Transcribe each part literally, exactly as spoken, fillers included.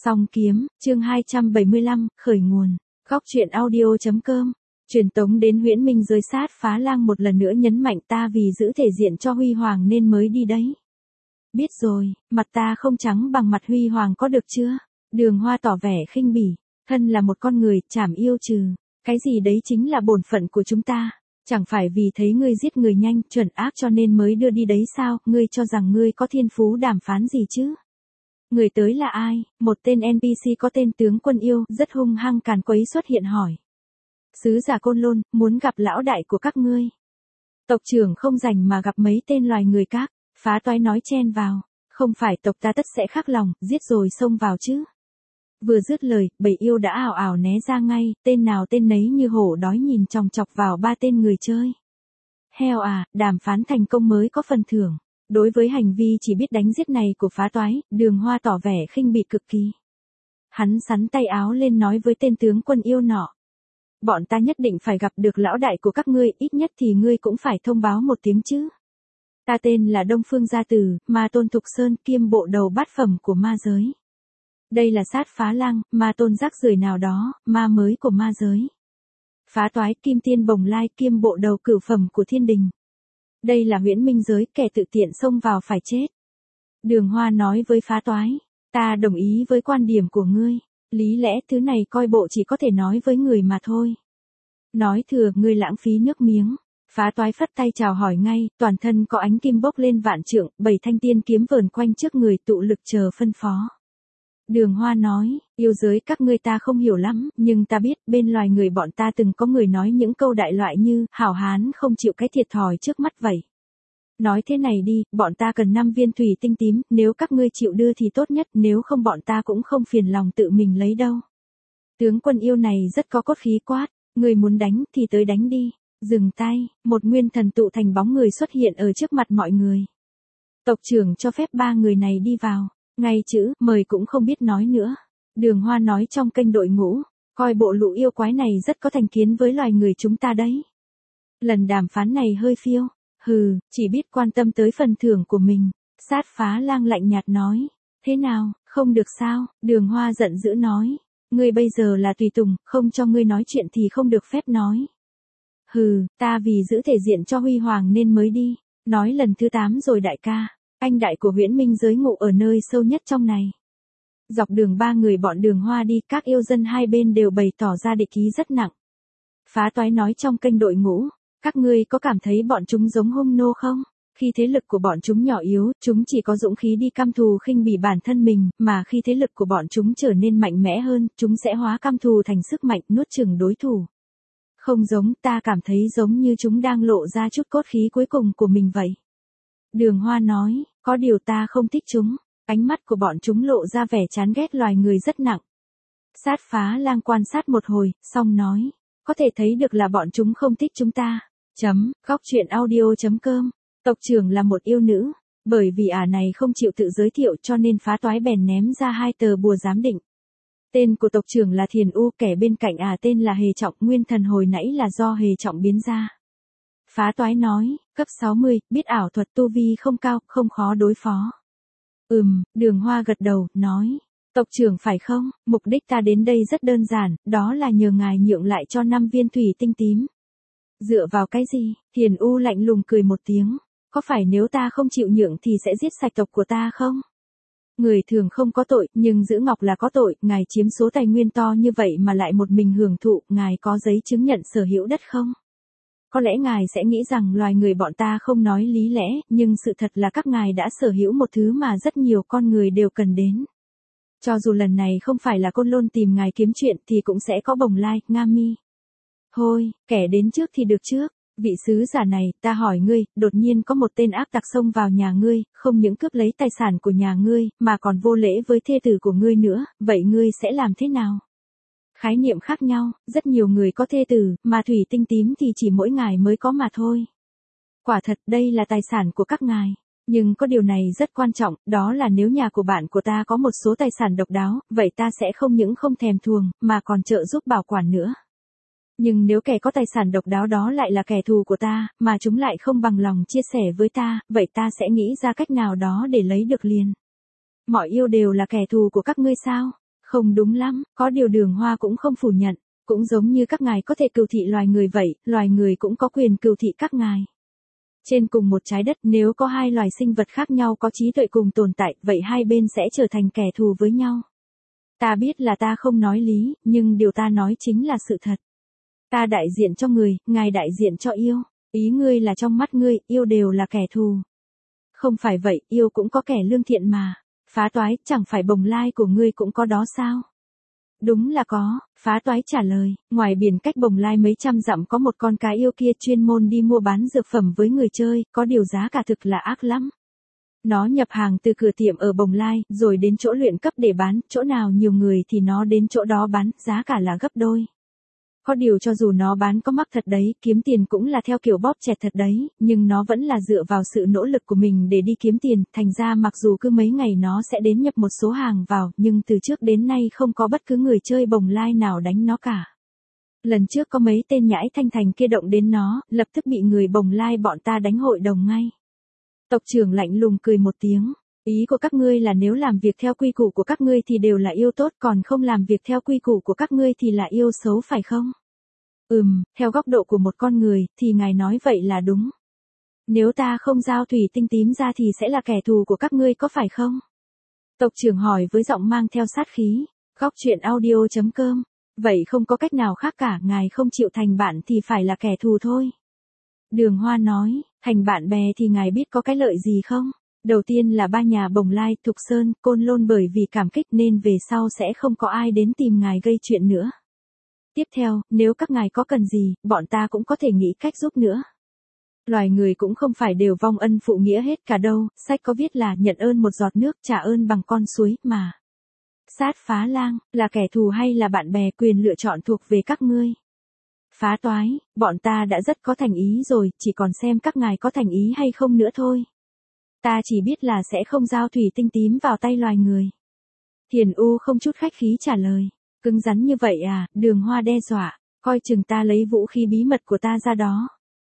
Song kiếm, chương hai trăm bảy mươi lăm, khởi nguồn. Góc truyện audio chấm com. Truyền tống đến Huyễn Minh giới sát phá lang một lần nữa nhấn mạnh ta vì giữ thể diện cho Huy Hoàng nên mới đi đấy. Biết rồi, mặt ta không trắng bằng mặt Huy Hoàng có được chưa? Đường Hoa tỏ vẻ khinh bỉ, thân là một con người, chảm yêu trừ. Cái gì đấy chính là bổn phận của chúng ta. Chẳng phải vì thấy ngươi giết người nhanh, chuẩn ác cho nên mới đưa đi đấy sao, ngươi cho rằng ngươi có thiên phú đàm phán gì chứ? Người tới là ai? Một tên en pê xê có tên tướng quân yêu, rất hung hăng càn quấy xuất hiện hỏi. Sứ giả Côn Lôn, muốn gặp lão đại của các ngươi. Tộc trưởng không rảnh mà gặp mấy tên loài người các, phá toái nói chen vào. Không phải tộc ta tất sẽ khắc lòng, giết rồi xông vào chứ. Vừa dứt lời, bầy yêu đã ảo ảo né ra ngay, tên nào tên nấy như hổ đói nhìn chòng chọc vào ba tên người chơi. Heo à, đàm phán thành công mới có phần thưởng. Đối với hành vi chỉ biết đánh giết này của phá toái, Đường Hoa tỏ vẻ khinh bỉ cực kỳ. Hắn xắn tay áo lên nói với tên tướng quân yêu nọ. Bọn ta nhất định phải gặp được lão đại của các ngươi, ít nhất thì ngươi cũng phải thông báo một tiếng chứ. Ta tên là Đông Phương Gia Tử, ma tôn Thục Sơn kiêm bộ đầu bát phẩm của ma giới. Đây là sát phá lang, ma tôn rác rưởi nào đó, ma mới của ma giới. Phá toái kim tiên bồng lai kiêm bộ đầu cửu phẩm của thiên đình. Đây là Huyễn Minh giới, kẻ tự tiện xông vào phải chết. Đường Hoa nói với phá toái, ta đồng ý với quan điểm của ngươi, lý lẽ thứ này coi bộ chỉ có thể nói với người mà thôi. Nói thừa, ngươi lãng phí nước miếng. Phá toái phất tay chào hỏi ngay, toàn thân có ánh kim bốc lên vạn trượng, bảy thanh tiên kiếm vờn quanh trước người tụ lực chờ phân phó. Đường Hoa nói, yêu giới các ngươi ta không hiểu lắm, nhưng ta biết bên loài người bọn ta từng có người nói những câu đại loại như, hảo hán không chịu cái thiệt thòi trước mắt vậy. Nói thế này đi, bọn ta cần năm viên thủy tinh tím, nếu các ngươi chịu đưa thì tốt nhất, nếu không bọn ta cũng không phiền lòng tự mình lấy đâu. Tướng quân yêu này rất có cốt khí quát, người muốn đánh thì tới đánh đi. Dừng tay, một nguyên thần tụ thành bóng người xuất hiện ở trước mặt mọi người. Tộc trưởng cho phép ba người này đi vào. Ngay chữ, mời cũng không biết nói nữa. Đường Hoa nói trong kênh đội ngũ, coi bộ lũ yêu quái này rất có thành kiến với loài người chúng ta đấy. Lần đàm phán này hơi phiêu, hừ, chỉ biết quan tâm tới phần thưởng của mình. Sát phá lang lạnh nhạt nói, thế nào, không được sao? Đường Hoa giận dữ nói, ngươi bây giờ là tùy tùng, không cho ngươi nói chuyện thì không được phép nói. Hừ, ta vì giữ thể diện cho Huy Hoàng nên mới đi, nói lần thứ tám rồi đại ca. Anh đại của Huyễn Minh giới ngụ ở nơi sâu nhất trong này. Dọc đường ba người bọn Đường Hoa đi, các yêu dân hai bên đều bày tỏ ra địch ý rất nặng. Phá toái nói trong kênh đội ngũ, các ngươi có cảm thấy bọn chúng giống hung nô không? Khi thế lực của bọn chúng nhỏ yếu, chúng chỉ có dũng khí đi căm thù khinh bỉ bản thân mình, mà khi thế lực của bọn chúng trở nên mạnh mẽ hơn, chúng sẽ hóa căm thù thành sức mạnh nuốt chửng đối thủ. Không giống, ta cảm thấy giống như chúng đang lộ ra chút cốt khí cuối cùng của mình vậy. Đường Hoa nói, có điều ta không thích chúng, ánh mắt của bọn chúng lộ ra vẻ chán ghét loài người rất nặng. Sát phá lang quan sát một hồi, xong nói, có thể thấy được là bọn chúng không thích chúng ta. Chấm, góc truyện audio chấm com, tộc trưởng là một yêu nữ, bởi vì ả này không chịu tự giới thiệu cho nên phá toái bèn ném ra hai tờ bùa giám định. Tên của tộc trưởng là Thiền U, kẻ bên cạnh ả tên là Hề Trọng, nguyên thần hồi nãy là do Hề Trọng biến ra. Phá toái nói, cấp sáu mươi, biết ảo thuật tu vi không cao, không khó đối phó. Ừm, Đường Hoa gật đầu, nói, tộc trưởng phải không, mục đích ta đến đây rất đơn giản, đó là nhờ ngài nhượng lại cho năm viên thủy tinh tím. Dựa vào cái gì? Thiền U lạnh lùng cười một tiếng, có phải nếu ta không chịu nhượng thì sẽ giết sạch tộc của ta không? Người thường không có tội, nhưng giữ ngọc là có tội, ngài chiếm số tài nguyên to như vậy mà lại một mình hưởng thụ, ngài có giấy chứng nhận sở hữu đất không? Có lẽ ngài sẽ nghĩ rằng loài người bọn ta không nói lý lẽ, nhưng sự thật là các ngài đã sở hữu một thứ mà rất nhiều con người đều cần đến. Cho dù lần này không phải là Côn Lôn tìm ngài kiếm chuyện thì cũng sẽ có Bồng Lai, Nga Mi. Thôi, kẻ đến trước thì được trước. Vị sứ giả này, ta hỏi ngươi, đột nhiên có một tên ác tặc xông vào nhà ngươi, không những cướp lấy tài sản của nhà ngươi, mà còn vô lễ với thê tử của ngươi nữa, vậy ngươi sẽ làm thế nào? Khái niệm khác nhau, rất nhiều người có thê tử, mà thủy tinh tím thì chỉ mỗi ngài mới có mà thôi. Quả thật đây là tài sản của các ngài, nhưng có điều này rất quan trọng, đó là nếu nhà của bạn của ta có một số tài sản độc đáo, vậy ta sẽ không những không thèm thuồng, mà còn trợ giúp bảo quản nữa. Nhưng nếu kẻ có tài sản độc đáo đó lại là kẻ thù của ta, mà chúng lại không bằng lòng chia sẻ với ta, vậy ta sẽ nghĩ ra cách nào đó để lấy được liền. Mọi yêu đều là kẻ thù của các ngươi sao? Không đúng lắm, có điều Đường Hoa cũng không phủ nhận, cũng giống như các ngài có thể cừu thị loài người vậy, loài người cũng có quyền cừu thị các ngài. Trên cùng một trái đất, nếu có hai loài sinh vật khác nhau có trí tuệ cùng tồn tại, vậy hai bên sẽ trở thành kẻ thù với nhau. Ta biết là ta không nói lý, nhưng điều ta nói chính là sự thật. Ta đại diện cho người, ngài đại diện cho yêu. Ý ngươi là trong mắt ngươi, yêu đều là kẻ thù. Không phải vậy, yêu cũng có kẻ lương thiện mà. Phá toái, chẳng phải bồng lai của ngươi cũng có đó sao? Đúng là có, phá toái trả lời, ngoài biển cách bồng lai mấy trăm dặm có một con cá yêu kia chuyên môn đi mua bán dược phẩm với người chơi, có điều giá cả thực là ác lắm. Nó nhập hàng từ cửa tiệm ở bồng lai, rồi đến chỗ luyện cấp để bán, chỗ nào nhiều người thì nó đến chỗ đó bán, giá cả là gấp đôi. Có điều cho dù nó bán có mắc thật đấy, kiếm tiền cũng là theo kiểu bóp chẹt thật đấy, nhưng nó vẫn là dựa vào sự nỗ lực của mình để đi kiếm tiền, thành ra mặc dù cứ mấy ngày nó sẽ đến nhập một số hàng vào, nhưng từ trước đến nay không có bất cứ người chơi bồng lai nào đánh nó cả. Lần trước có mấy tên nhãi thanh thành kia động đến nó, lập tức bị người bồng lai bọn ta đánh hội đồng ngay. Tộc trưởng lạnh lùng cười một tiếng. Ý của các ngươi là nếu làm việc theo quy củ của các ngươi thì đều là yêu tốt, còn không làm việc theo quy củ của các ngươi thì là yêu xấu phải không? Ừm, theo góc độ của một con người, thì ngài nói vậy là đúng. Nếu ta không giao thủy tinh tím ra thì sẽ là kẻ thù của các ngươi có phải không? Tộc trưởng hỏi với giọng mang theo sát khí. Góc chuyện audio chấm com. Vậy không có cách nào khác cả, ngài không chịu thành bạn thì phải là kẻ thù thôi. Đường Hoa nói, thành bạn bè thì ngài biết có cái lợi gì không? Đầu tiên là ba nhà Bồng Lai, Thục Sơn, Côn Lôn bởi vì cảm kích nên về sau sẽ không có ai đến tìm ngài gây chuyện nữa. Tiếp theo, nếu các ngài có cần gì, bọn ta cũng có thể nghĩ cách giúp nữa. Loài người cũng không phải đều vong ân phụ nghĩa hết cả đâu, sách có viết là nhận ơn một giọt nước, trả ơn bằng con suối, mà. Sát phá lang, là kẻ thù hay là bạn bè, quyền lựa chọn thuộc về các ngươi. Phá toái, bọn ta đã rất có thành ý rồi, chỉ còn xem các ngài có thành ý hay không nữa thôi. Ta chỉ biết là sẽ không giao thủy tinh tím vào tay loài người. Thiền U không chút khách khí trả lời. Cứng rắn như vậy à? Đường Hoa đe dọa, coi chừng ta lấy vũ khí bí mật của ta ra đó.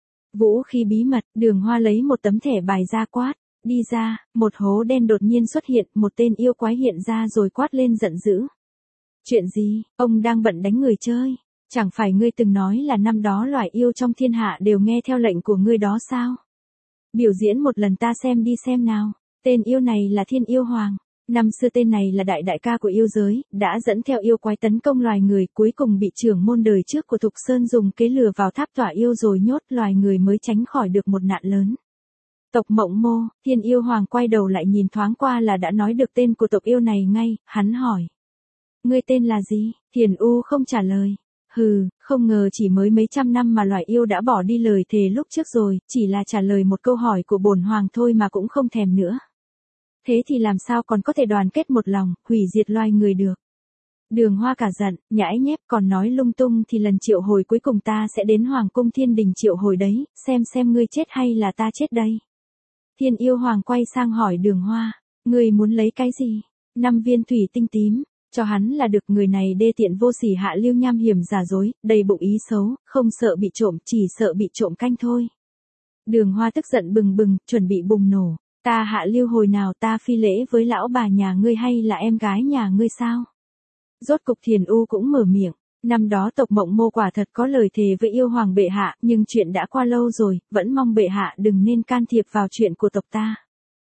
Vũ khí bí mật, Đường Hoa lấy một tấm thẻ bài ra quát. Đi ra, một hố đen đột nhiên xuất hiện, một tên yêu quái hiện ra rồi quát lên giận dữ. Chuyện gì, ông đang bận đánh người chơi? Chẳng phải ngươi từng nói là năm đó loài yêu trong thiên hạ đều nghe theo lệnh của ngươi đó sao? Biểu diễn một lần ta xem đi xem nào. Tên yêu này là Thiên Yêu Hoàng. Năm xưa tên này là đại đại ca của yêu giới, đã dẫn theo yêu quái tấn công loài người, cuối cùng bị trưởng môn đời trước của Thục Sơn dùng kế lừa vào tháp tỏa yêu rồi nhốt, loài người mới tránh khỏi được một nạn lớn. Tộc Mộng Mô, Thiên Yêu Hoàng quay đầu lại nhìn thoáng qua là đã nói được tên của tộc yêu này ngay, hắn hỏi. Ngươi tên là gì? Thiền U không trả lời. Hừ, không ngờ chỉ mới mấy trăm năm mà loài yêu đã bỏ đi lời thề lúc trước rồi, chỉ là trả lời một câu hỏi của bổn hoàng thôi mà cũng không thèm nữa. Thế thì làm sao còn có thể đoàn kết một lòng, hủy diệt loài người được. Đường Hoa cả giận, nhãi nhép còn nói lung tung thì lần triệu hồi cuối cùng ta sẽ đến Hoàng cung Thiên Đình triệu hồi đấy, xem xem ngươi chết hay là ta chết đây. Thiên Yêu Hoàng quay sang hỏi Đường Hoa, ngươi muốn lấy cái gì? Năm viên thủy tinh tím. Cho hắn là được, người này đê tiện vô sỉ hạ lưu nham hiểm giả dối, đầy bụng ý xấu, không sợ bị trộm, chỉ sợ bị trộm canh thôi. Đường Hoa tức giận bừng bừng, chuẩn bị bùng nổ. Ta hạ lưu hồi nào ta phi lễ với lão bà nhà ngươi hay là em gái nhà ngươi sao? Rốt cục Thiền U cũng mở miệng. Năm đó tộc Mộng Mô quả thật có lời thề với yêu hoàng bệ hạ, nhưng chuyện đã qua lâu rồi, vẫn mong bệ hạ đừng nên can thiệp vào chuyện của tộc ta.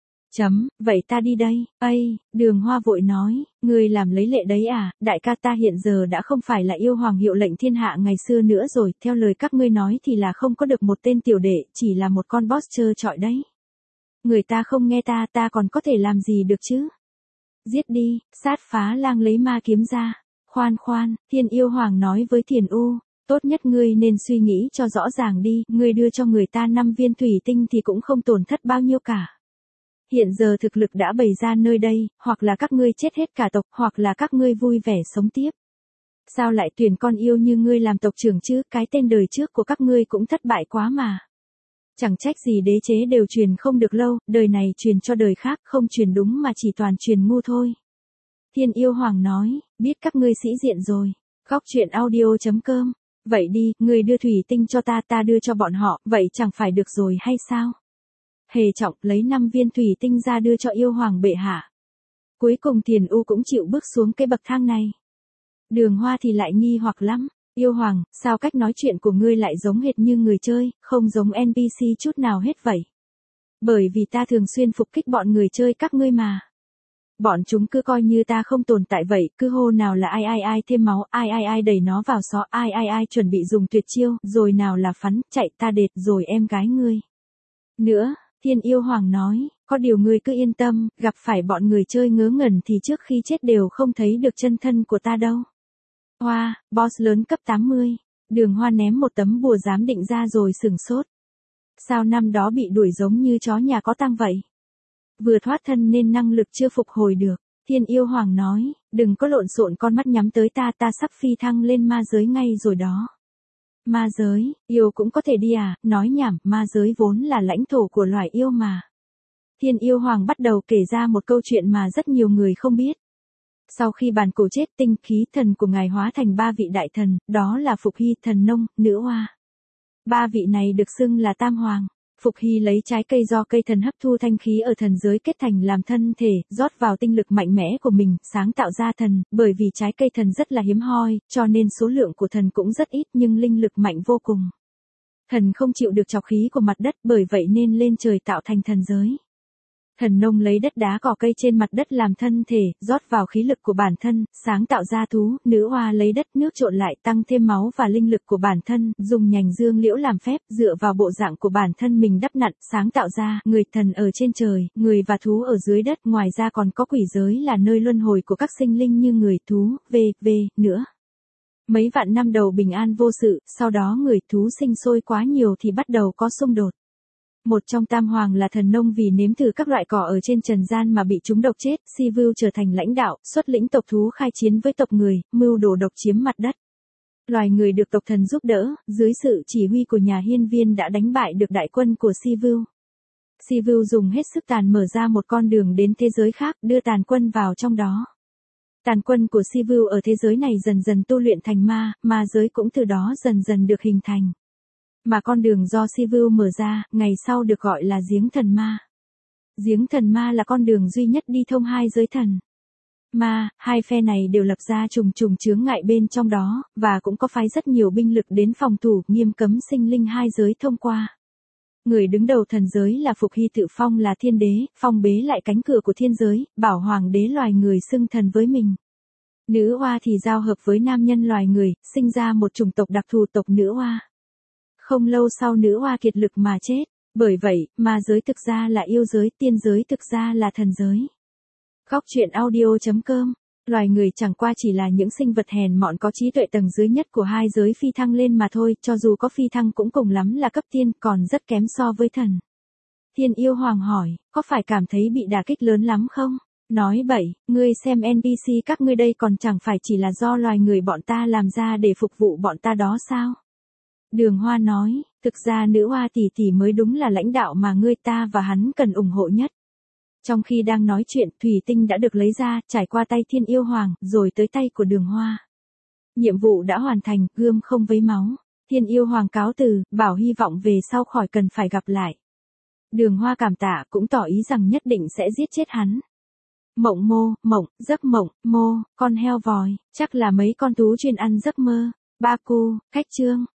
Chấm, vậy ta đi đây. Ây, Đường Hoa vội nói, ngươi làm lấy lệ đấy à, đại ca ta hiện giờ đã không phải là yêu hoàng hiệu lệnh thiên hạ ngày xưa nữa rồi, theo lời các ngươi nói thì là không có được một tên tiểu đệ, chỉ là một con boss trơ trọi đấy. Người ta không nghe ta, ta còn có thể làm gì được chứ? Giết đi, sát phá lang lấy ma kiếm ra. Khoan khoan, Thiên Yêu Hoàng nói với Thiền U, tốt nhất ngươi nên suy nghĩ cho rõ ràng đi, ngươi đưa cho người ta năm viên thủy tinh thì cũng không tổn thất bao nhiêu cả. Hiện giờ thực lực đã bày ra nơi đây, hoặc là các ngươi chết hết cả tộc, hoặc là các ngươi vui vẻ sống tiếp. Sao lại tuyển con yêu như ngươi làm tộc trưởng chứ, cái tên đời trước của các ngươi cũng thất bại quá mà. Chẳng trách gì đế chế đều truyền không được lâu, đời này truyền cho đời khác, không truyền đúng mà chỉ toàn truyền ngu thôi. Thiên Yêu Hoàng nói, biết các ngươi sĩ diện rồi. Góc chuyện audio chấm com. Vậy đi, ngươi đưa thủy tinh cho ta, ta đưa cho bọn họ, vậy chẳng phải được rồi hay sao? Hề Trọng lấy năm viên thủy tinh ra đưa cho Yêu Hoàng bệ hạ. Cuối cùng Thiền U cũng chịu bước xuống cái bậc thang này. Đường Hoa thì lại nghi hoặc lắm. Yêu Hoàng, sao cách nói chuyện của ngươi lại giống hệt như người chơi, không giống en pê xê chút nào hết vậy? Bởi vì ta thường xuyên phục kích bọn người chơi các ngươi mà. Bọn chúng cứ coi như ta không tồn tại vậy, cứ hô nào là ai ai ai thêm máu, ai ai ai đẩy nó vào xó, ai ai ai chuẩn bị dùng tuyệt chiêu, rồi nào là phắn, chạy ta đệt rồi em gái ngươi. Nữa, Thiên Yêu Hoàng nói, có điều ngươi cứ yên tâm, gặp phải bọn người chơi ngớ ngẩn thì trước khi chết đều không thấy được chân thân của ta đâu. Hoa, boss lớn cấp tám mươi. Đường Hoa ném một tấm bùa giám định ra rồi sửng sốt. Sao năm đó bị đuổi giống như chó nhà có tang vậy? Vừa thoát thân nên năng lực chưa phục hồi được. Thiên Yêu Hoàng nói, đừng có lộn xộn con mắt nhắm tới ta, ta sắp phi thăng lên ma giới ngay rồi đó. Ma giới, yêu cũng có thể đi à, nói nhảm, ma giới vốn là lãnh thổ của loài yêu mà. Thiên Yêu Hoàng bắt đầu kể ra một câu chuyện mà rất nhiều người không biết. Sau khi bàn cổ chết, tinh khí thần của ngài hóa thành ba vị đại thần, đó là Phục Hy, Thần Nông, Nữ Hoa. Ba vị này được xưng là Tam Hoàng. Phục Hy lấy trái cây do cây thần hấp thu thanh khí ở thần giới kết thành làm thân thể, rót vào tinh lực mạnh mẽ của mình, sáng tạo ra thần, bởi vì trái cây thần rất là hiếm hoi, cho nên số lượng của thần cũng rất ít nhưng linh lực mạnh vô cùng. Thần không chịu được trọc khí của mặt đất, bởi vậy nên lên trời tạo thành thần giới. Thần Nông lấy đất đá cỏ cây trên mặt đất làm thân thể, rót vào khí lực của bản thân, sáng tạo ra thú. Nữ Hoa lấy đất nước trộn lại, tăng thêm máu và linh lực của bản thân, dùng nhành dương liễu làm phép, dựa vào bộ dạng của bản thân mình đắp nặn, sáng tạo ra người thần ở trên trời, người và thú ở dưới đất. Ngoài ra còn có quỷ giới là nơi luân hồi của các sinh linh như người, thú, vân vân nữa. Mấy vạn năm đầu bình an vô sự, sau đó người thú sinh sôi quá nhiều thì bắt đầu có xung đột. Một trong Tam Hoàng là Thần Nông vì nếm thử các loại cỏ ở trên trần gian mà bị trúng độc chết, Sivu trở thành lãnh đạo, xuất lĩnh tộc thú khai chiến với tộc người, mưu đồ độc chiếm mặt đất. Loài người được tộc thần giúp đỡ, dưới sự chỉ huy của nhà hiên viên đã đánh bại được đại quân của Sivu. Sivu dùng hết sức tàn mở ra một con đường đến thế giới khác, đưa tàn quân vào trong đó. Tàn quân của Sivu ở thế giới này dần dần tu luyện thành ma, ma giới cũng từ đó dần dần được hình thành. Mà con đường do Sivu mở ra, ngày sau được gọi là giếng thần ma. Giếng thần ma là con đường duy nhất đi thông hai giới thần. Ma, hai phe này đều lập ra trùng trùng chướng ngại bên trong đó, và cũng có phái rất nhiều binh lực đến phòng thủ, nghiêm cấm sinh linh hai giới thông qua. Người đứng đầu thần giới là Phục Hy tự phong là thiên đế, phong bế lại cánh cửa của thiên giới, bảo hoàng đế loài người xưng thần với mình. Nữ Hoa thì giao hợp với nam nhân loài người, sinh ra một chủng tộc đặc thù tộc Nữ Hoa. Không lâu sau Nữ Hoa kiệt lực mà chết, bởi vậy, ma giới thực ra là yêu giới, tiên giới thực ra là thần giới. Góc truyện audio chấm com. Loài người chẳng qua chỉ là những sinh vật hèn mọn có trí tuệ tầng dưới nhất của hai giới phi thăng lên mà thôi, cho dù có phi thăng cũng cùng lắm là cấp tiên, còn rất kém so với thần. Thiên Yêu Hoàng hỏi, có phải cảm thấy bị đả kích lớn lắm không? Nói bậy, ngươi xem en pê xê các ngươi đây còn chẳng phải chỉ là do loài người bọn ta làm ra để phục vụ bọn ta đó sao? Đường Hoa nói, thực ra Nữ Hoa tỷ tỷ mới đúng là lãnh đạo mà ngươi ta và hắn cần ủng hộ nhất. Trong khi đang nói chuyện, thủy tinh đã được lấy ra, trải qua tay Thiên Yêu Hoàng, rồi tới tay của Đường Hoa. Nhiệm vụ đã hoàn thành, gươm không vấy máu. Thiên Yêu Hoàng cáo từ, bảo hy vọng về sau khỏi cần phải gặp lại. Đường Hoa cảm tạ, cũng tỏ ý rằng nhất định sẽ giết chết hắn. Mộng mô, mộng, giấc mộng, mô, con heo vòi, chắc là mấy con thú chuyên ăn giấc mơ. Ba cu, khách trương.